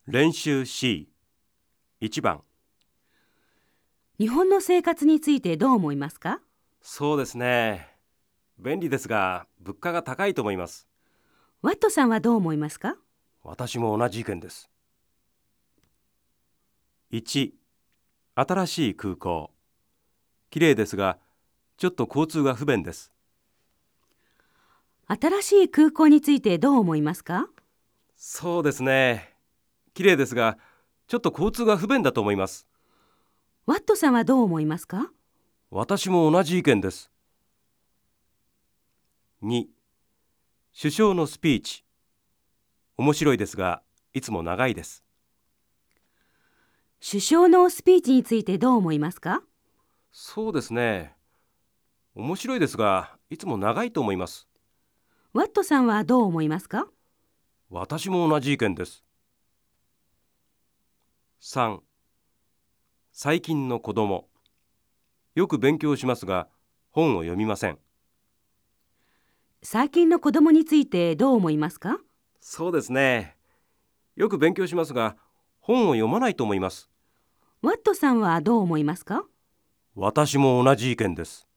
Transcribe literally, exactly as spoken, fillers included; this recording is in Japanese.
練習 C。 いちばん。 日本の生活についてどう思いますか？ そうですね。便利ですが、物価が高いと思います。 ワットさんはどう思いますか？ 私も同じ意見です。いち、新しい空港。きれいですが、ちょっと交通が不便です。 新しい空港についてどう思いますか？ そうですね。きれいですが、ちょっと交通が不便だと思います。 ワットさんはどう思いますか？ 私も同じ意見です。に、首相のスピーチ。面白いですが、いつも長いです。 首相のスピーチについてどう思いますか？ そうですね。面白いですが、いつも長いと思います。 ワットさんはどう思いますか？ 私も同じ意見です。さん、最近の子供。よく勉強しますが、本を読みません。 最近の子供についてどう思いますか？ そうですね。よく勉強しますが、本を読まないと思います。 ワットさんはどう思いますか？ 私も同じ意見です。